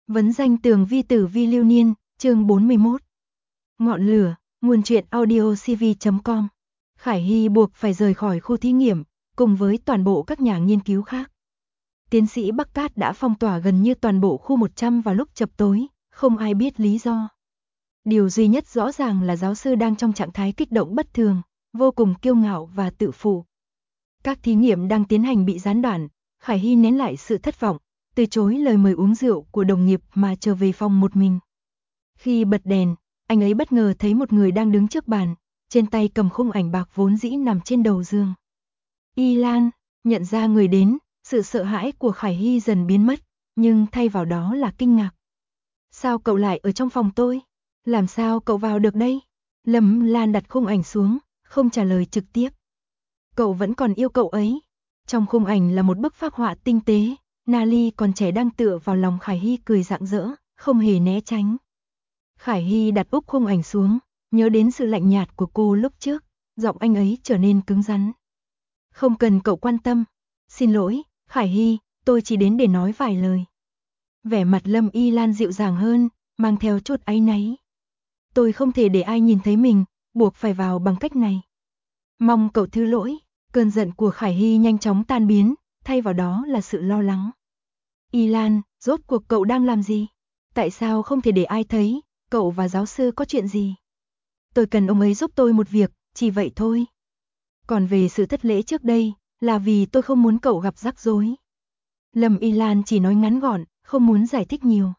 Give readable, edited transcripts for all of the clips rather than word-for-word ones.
Vấn danh tường vi tử vi lưu niên, chương 41. Ngọn lửa, nguồn truyện audio cv.com. Khải Hy buộc phải rời khỏi khu thí nghiệm, cùng với toàn bộ các nhà nghiên cứu khác. Tiến sĩ Bắc Cát đã phong tỏa gần như toàn bộ khu 100 vào lúc chập tối, không ai biết lý do. Điều duy nhất rõ ràng là giáo sư đang trong trạng thái kích động bất thường, vô cùng kiêu ngạo và tự phụ. Các thí nghiệm đang tiến hành bị gián đoạn, Khải Hy nén lại sự thất vọng, từ chối lời mời uống rượu của đồng nghiệp mà trở về phòng một mình. Khi bật đèn, anh ấy bất ngờ thấy một người đang đứng trước bàn, trên tay cầm khung ảnh bạc vốn dĩ nằm trên đầu giường. Y Lan, nhận ra người đến, sự sợ hãi của Khải Hy dần biến mất, nhưng thay vào đó là kinh ngạc. Sao cậu lại ở trong phòng tôi? Làm sao cậu vào được đây? Lâm Lan đặt khung ảnh xuống, không trả lời trực tiếp. Cậu vẫn còn yêu cậu ấy. Trong khung ảnh là một bức phác họa tinh tế, Nali còn trẻ đang tựa vào lòng Khải Hy cười rạng rỡ, không hề né tránh. Khải Hy đặt úp khung ảnh xuống, nhớ đến sự lạnh nhạt của cô lúc trước, giọng anh ấy trở nên cứng rắn. Không cần cậu quan tâm. Xin lỗi, Khải Hy, tôi chỉ đến để nói vài lời. Vẻ mặt Lâm Y Lan dịu dàng hơn, mang theo chút áy náy. Tôi không thể để ai nhìn thấy mình, buộc phải vào bằng cách này. Mong cậu thứ lỗi. Cơn giận của Khải Hy nhanh chóng tan biến, thay vào đó là sự lo lắng. Y Lan, rốt cuộc cậu đang làm gì? Tại sao không thể để ai thấy, cậu và giáo sư có chuyện gì? Tôi cần ông ấy giúp tôi một việc, chỉ vậy thôi. Còn về sự thất lễ trước đây, là vì tôi không muốn cậu gặp rắc rối. Lâm Y Lan chỉ nói ngắn gọn, không muốn giải thích nhiều.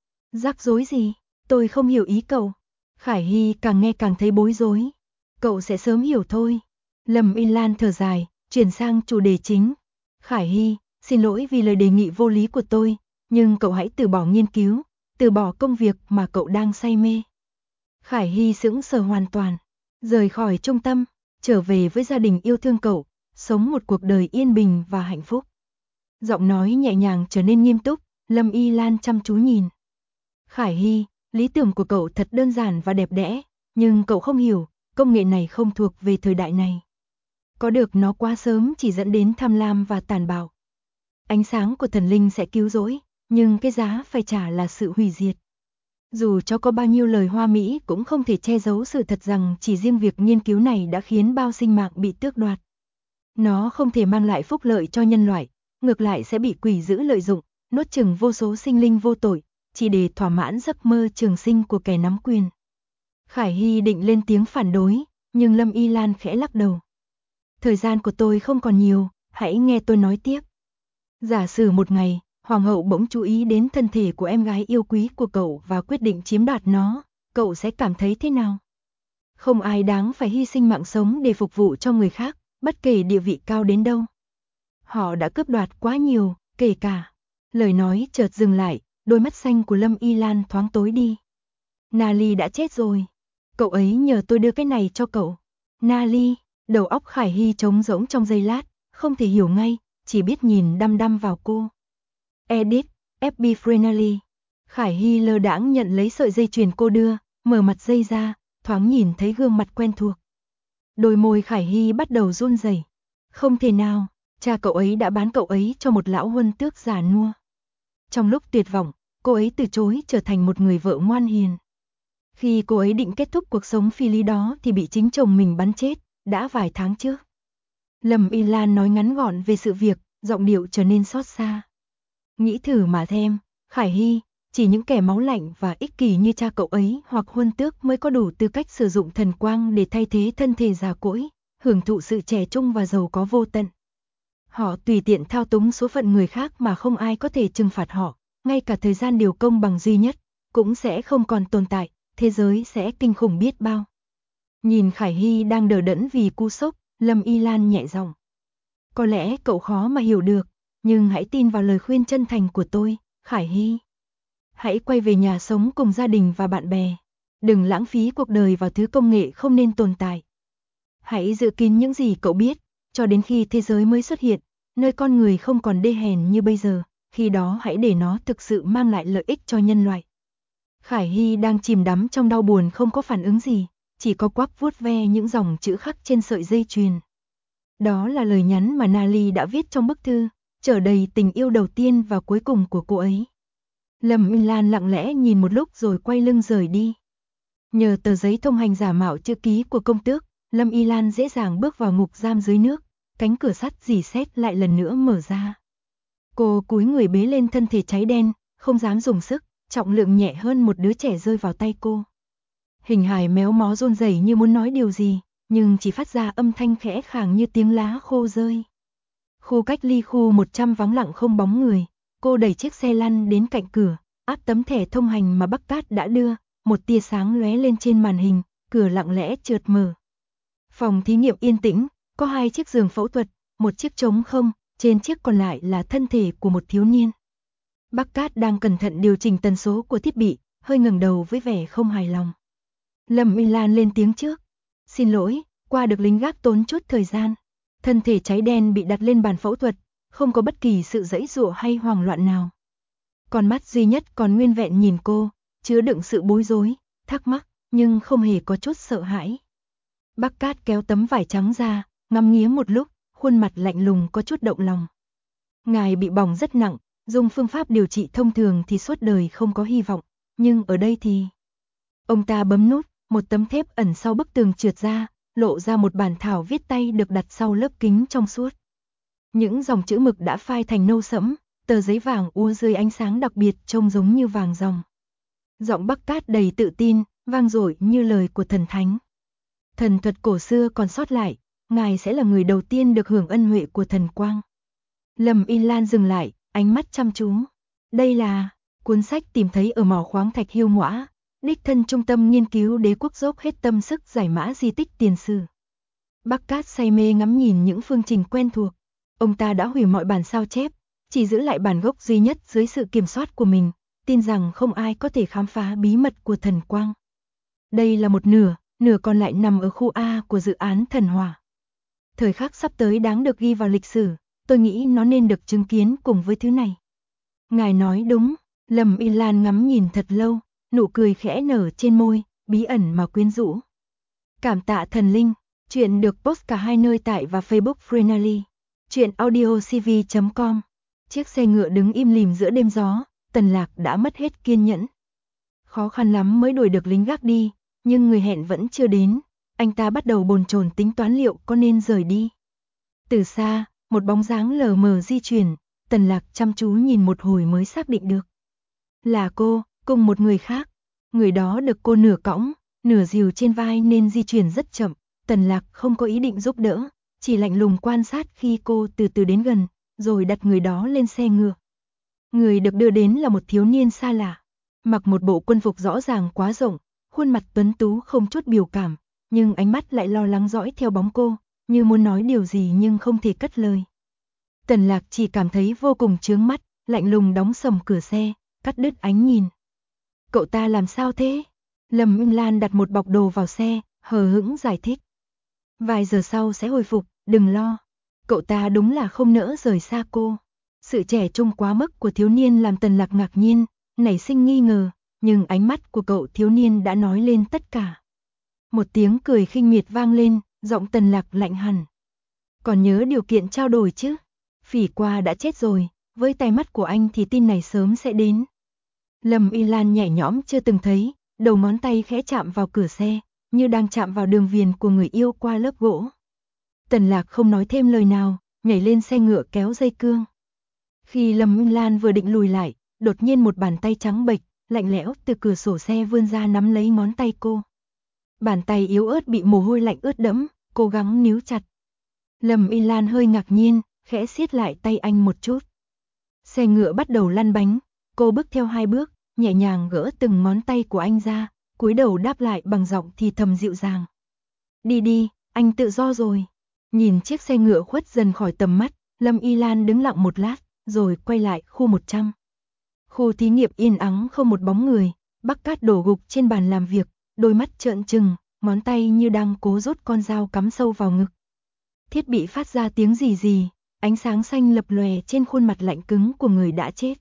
Rắc rối gì? Tôi không hiểu ý cậu. Khải Hy càng nghe càng thấy bối rối. Cậu sẽ sớm hiểu thôi. Lâm Y Lan thở dài, chuyển sang chủ đề chính. Khải Hy, xin lỗi vì lời đề nghị vô lý của tôi, nhưng cậu hãy từ bỏ nghiên cứu, từ bỏ công việc mà cậu đang say mê. Khải Hy sững sờ hoàn toàn, rời khỏi trung tâm, trở về với gia đình yêu thương cậu, sống một cuộc đời yên bình và hạnh phúc. Giọng nói nhẹ nhàng trở nên nghiêm túc, Lâm Y Lan chăm chú nhìn. Khải Hy, lý tưởng của cậu thật đơn giản và đẹp đẽ, nhưng cậu không hiểu, công nghệ này không thuộc về thời đại này. Có được nó quá sớm chỉ dẫn đến tham lam và tàn bạo. Ánh sáng của thần linh sẽ cứu rỗi, nhưng cái giá phải trả là sự hủy diệt. Dù cho có bao nhiêu lời hoa mỹ cũng không thể che giấu sự thật rằng chỉ riêng việc nghiên cứu này đã khiến bao sinh mạng bị tước đoạt. Nó không thể mang lại phúc lợi cho nhân loại, ngược lại sẽ bị quỷ dữ lợi dụng, nuốt chửng vô số sinh linh vô tội, chỉ để thỏa mãn giấc mơ trường sinh của kẻ nắm quyền. Khải Hy định lên tiếng phản đối, nhưng Lâm Y Lan khẽ lắc đầu. Thời gian của tôi không còn nhiều, hãy nghe tôi nói tiếp. Giả sử một ngày, Hoàng hậu bỗng chú ý đến thân thể của em gái yêu quý của cậu và quyết định chiếm đoạt nó, cậu sẽ cảm thấy thế nào? Không ai đáng phải hy sinh mạng sống để phục vụ cho người khác, bất kể địa vị cao đến đâu. Họ đã cướp đoạt quá nhiều, kể cả. Lời nói chợt dừng lại, đôi mắt xanh của Lâm Y Lan thoáng tối đi. Nali đã chết rồi. Cậu ấy nhờ tôi đưa cái này cho cậu. Nali. Đầu óc Khải Hy trống rỗng trong giây lát, không thể hiểu ngay, chỉ biết nhìn đăm đăm vào cô. Edit, FB Friendly. Khải Hy lơ đãng nhận lấy sợi dây chuyền cô đưa, mở mặt dây ra, thoáng nhìn thấy gương mặt quen thuộc. Đôi môi Khải Hy bắt đầu run rẩy. Không thể nào, cha cậu ấy đã bán cậu ấy cho một lão huân tước già nua. Trong lúc tuyệt vọng, cô ấy từ chối trở thành một người vợ ngoan hiền. Khi cô ấy định kết thúc cuộc sống phi lý đó thì bị chính chồng mình bắn chết. Đã vài tháng trước. Lâm Y Lan nói ngắn gọn về sự việc, giọng điệu trở nên xót xa. Nghĩ thử mà xem, Khải Hy, chỉ những kẻ máu lạnh và ích kỷ như cha cậu ấy hoặc huân tước mới có đủ tư cách sử dụng thần quang để thay thế thân thể già cỗi, hưởng thụ sự trẻ trung và giàu có vô tận. Họ tùy tiện thao túng số phận người khác mà không ai có thể trừng phạt họ, ngay cả thời gian điều công bằng duy nhất, cũng sẽ không còn tồn tại, thế giới sẽ kinh khủng biết bao. Nhìn Khải Hy đang đờ đẫn vì cú sốc, Lâm Y Lan nhẹ giọng. Có lẽ cậu khó mà hiểu được, nhưng hãy tin vào lời khuyên chân thành của tôi, Khải Hy. Hãy quay về nhà sống cùng gia đình và bạn bè. Đừng lãng phí cuộc đời vào thứ công nghệ không nên tồn tại. Hãy giữ kín những gì cậu biết, cho đến khi thế giới mới xuất hiện, nơi con người không còn đê hèn như bây giờ, khi đó hãy để nó thực sự mang lại lợi ích cho nhân loại. Khải Hy đang chìm đắm trong đau buồn không có phản ứng gì. Chỉ có quắp vuốt ve những dòng chữ khắc trên sợi dây chuyền. Đó là lời nhắn mà Nali đã viết trong bức thư, chở đầy tình yêu đầu tiên và cuối cùng của cô ấy. Lâm Minh Lan lặng lẽ nhìn một lúc rồi quay lưng rời đi. Nhờ tờ giấy thông hành giả mạo chữ ký của công tước, Lâm Y Lan dễ dàng bước vào ngục giam dưới nước, cánh cửa sắt rỉ sét lại lần nữa mở ra. Cô cúi người bế lên thân thể cháy đen, không dám dùng sức, trọng lượng nhẹ hơn một đứa trẻ rơi vào tay cô. Hình hài méo mó run rẩy như muốn nói điều gì, nhưng chỉ phát ra âm thanh khẽ khàng như tiếng lá khô rơi. Khu cách ly khu 100 vắng lặng không bóng người, cô đẩy chiếc xe lăn đến cạnh cửa, áp tấm thẻ thông hành mà Bắc Cát đã đưa, một tia sáng lóe lên trên màn hình, cửa lặng lẽ trượt mở. Phòng thí nghiệm yên tĩnh, có 2 chiếc giường phẫu thuật, một chiếc trống không, trên chiếc còn lại là thân thể của một thiếu niên. Bắc Cát đang cẩn thận điều chỉnh tần số của thiết bị, hơi ngẩng đầu với vẻ không hài lòng. Lâm Minh Lan lên tiếng trước. Xin lỗi, qua được lính gác tốn chút thời gian. Thân thể cháy đen bị đặt lên bàn phẫu thuật, không có bất kỳ sự giãy giụa hay hoảng loạn nào. Con mắt duy nhất còn nguyên vẹn nhìn cô, chứa đựng sự bối rối, thắc mắc, nhưng không hề có chút sợ hãi. Bắc Cát kéo tấm vải trắng ra, ngắm nghía một lúc, khuôn mặt lạnh lùng có chút động lòng. Ngài bị bỏng rất nặng, dùng phương pháp điều trị thông thường thì suốt đời không có hy vọng, nhưng ở đây thì... Ông ta bấm nút, một tấm thép ẩn sau bức tường trượt ra, lộ ra một bản thảo viết tay được đặt sau lớp kính trong suốt. Những dòng chữ mực đã phai thành nâu sẫm, tờ giấy vàng úa dưới ánh sáng đặc biệt trông giống như vàng ròng. Giọng Bắc Cát đầy tự tin, vang dội như lời của thần thánh. Thần thuật cổ xưa còn sót lại, ngài sẽ là người đầu tiên được hưởng ân huệ của thần quang. Lâm Y Lan dừng lại, ánh mắt chăm chú. Đây là cuốn sách tìm thấy ở mỏ khoáng thạch Hiêu Ngõa, đích thân trung tâm nghiên cứu đế quốc dốc hết tâm sức giải mã di tích tiền sử. Bắc Cát say mê ngắm nhìn những phương trình quen thuộc. Ông ta đã hủy mọi bản sao chép, chỉ giữ lại bản gốc duy nhất dưới sự kiểm soát của mình, tin rằng không ai có thể khám phá bí mật của thần quang. Đây là một nửa, nửa còn lại nằm ở khu A của dự án thần hỏa. Thời khắc sắp tới đáng được ghi vào lịch sử, tôi nghĩ nó nên được chứng kiến cùng với thứ này. Ngài nói đúng, Lâm Y Lan ngắm nhìn thật lâu, nụ cười khẽ nở trên môi, bí ẩn mà quyến rũ. Cảm tạ thần linh, chuyện được post cả hai nơi tại và Facebook Freenally. Chuyện audiocv.com. Chiếc xe ngựa đứng im lìm giữa đêm gió, Tần Lạc đã mất hết kiên nhẫn. Khó khăn lắm mới đuổi được lính gác đi, nhưng người hẹn vẫn chưa đến, anh ta bắt đầu bồn chồn tính toán liệu có nên rời đi. Từ xa, một bóng dáng lờ mờ di chuyển, Tần Lạc chăm chú nhìn một hồi mới xác định được. Là cô, cùng một người khác. Người đó được cô nửa cõng, nửa dìu trên vai nên di chuyển rất chậm, Tần Lạc không có ý định giúp đỡ, chỉ lạnh lùng quan sát khi cô từ từ đến gần, rồi đặt người đó lên xe ngựa. Người được đưa đến là một thiếu niên xa lạ, mặc một bộ quân phục rõ ràng quá rộng, khuôn mặt tuấn tú không chút biểu cảm, nhưng ánh mắt lại lo lắng dõi theo bóng cô, như muốn nói điều gì nhưng không thể cất lời. Tần Lạc chỉ cảm thấy vô cùng chướng mắt, lạnh lùng đóng sầm cửa xe, cắt đứt ánh nhìn. Cậu ta làm sao thế? Lâm Minh Lan đặt một bọc đồ vào xe, hờ hững giải thích. Vài giờ sau sẽ hồi phục, đừng lo. Cậu ta đúng là không nỡ rời xa cô. Sự trẻ trung quá mức của thiếu niên làm Tần Lạc ngạc nhiên, nảy sinh nghi ngờ, nhưng ánh mắt của cậu thiếu niên đã nói lên tất cả. Một tiếng cười khinh miệt vang lên, giọng Tần Lạc lạnh hẳn. Còn nhớ điều kiện trao đổi chứ? Phỉ qua đã chết rồi, với tai mắt của anh thì tin này sớm sẽ đến. Lâm Y Lan nhẹ nhõm chưa từng thấy, đầu ngón tay khẽ chạm vào cửa xe, như đang chạm vào đường viền của người yêu qua lớp gỗ. Tần Lạc không nói thêm lời nào, nhảy lên xe ngựa kéo dây cương. Khi Lâm Y Lan vừa định lùi lại, đột nhiên một bàn tay trắng bệch, lạnh lẽo từ cửa sổ xe vươn ra nắm lấy ngón tay cô. Bàn tay yếu ớt bị mồ hôi lạnh ướt đẫm, cố gắng níu chặt. Lâm Y Lan hơi ngạc nhiên, khẽ siết lại tay anh một chút. Xe ngựa bắt đầu lăn bánh, cô bước theo 2 bước, nhẹ nhàng gỡ từng ngón tay của anh ra, cúi đầu đáp lại bằng giọng thì thầm dịu dàng. Đi đi, anh tự do rồi. Nhìn chiếc xe ngựa khuất dần khỏi tầm mắt, Lâm Y Lan đứng lặng một lát, rồi quay lại khu 100. Khu thí nghiệm yên ắng không một bóng người, Bắc Cát đổ gục trên bàn làm việc, đôi mắt trợn trừng, ngón tay như đang cố rút con dao cắm sâu vào ngực. Thiết bị phát ra tiếng rì rì, ánh sáng xanh lập lòe trên khuôn mặt lạnh cứng của người đã chết.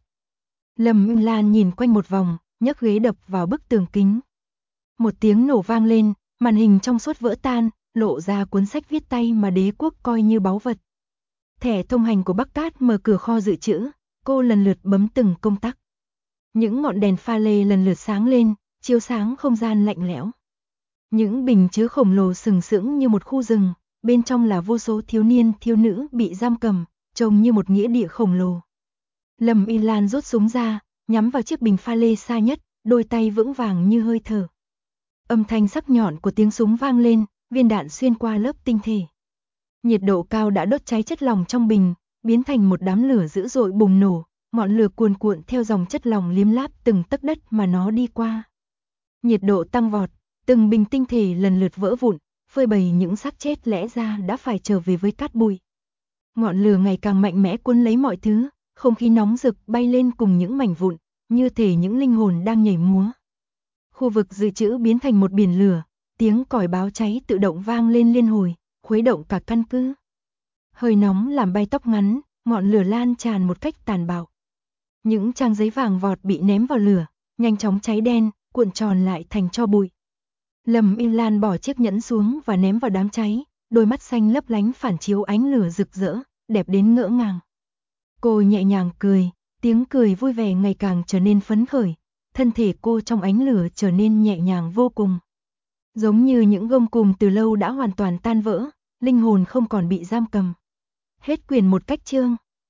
Lâm Y Lan nhìn quanh một vòng, nhấc ghế đập vào bức tường kính. Một tiếng nổ vang lên, màn hình trong suốt vỡ tan, lộ ra cuốn sách viết tay mà đế quốc coi như báu vật. Thẻ thông hành của Bắc Cát mở cửa kho dự trữ, cô lần lượt bấm từng công tắc. Những ngọn đèn pha lê lần lượt sáng lên, chiếu sáng không gian lạnh lẽo. Những bình chứa khổng lồ sừng sững như một khu rừng, bên trong là vô số thiếu niên thiếu nữ bị giam cầm, trông như một nghĩa địa khổng lồ. Lâm Y Lan rút súng ra, nhắm vào chiếc bình pha lê xa nhất, đôi tay vững vàng như hơi thở. Âm thanh sắc nhọn của tiếng súng vang lên, viên đạn xuyên qua lớp tinh thể. Nhiệt độ cao đã đốt cháy chất lỏng trong bình, biến thành một đám lửa dữ dội bùng nổ, ngọn lửa cuồn cuộn theo dòng chất lỏng liếm láp từng tấc đất mà nó đi qua. Nhiệt độ tăng vọt, từng bình tinh thể lần lượt vỡ vụn, phơi bày những xác chết lẽ ra đã phải trở về với cát bụi. Ngọn lửa ngày càng mạnh mẽ cuốn lấy mọi thứ, không khí nóng rực bay lên cùng những mảnh vụn, như thể những linh hồn đang nhảy múa. Khu vực dự trữ biến thành một biển lửa, tiếng còi báo cháy tự động vang lên liên hồi, khuấy động cả căn cứ. Hơi nóng làm bay tóc ngắn, ngọn lửa lan tràn một cách tàn bạo. Những trang giấy vàng vọt bị ném vào lửa, nhanh chóng cháy đen, cuộn tròn lại thành tro bụi. Lâm Y Lan bỏ chiếc nhẫn xuống và ném vào đám cháy, đôi mắt xanh lấp lánh phản chiếu ánh lửa rực rỡ, đẹp đến ngỡ ngàng. Cô nhẹ nhàng cười, tiếng cười vui vẻ ngày càng trở nên phấn khởi, thân thể cô trong ánh lửa trở nên nhẹ nhàng vô cùng. Giống như những gông cùm từ lâu đã hoàn toàn tan vỡ, linh hồn không còn bị giam cầm. Hết quyển 1 cách chương.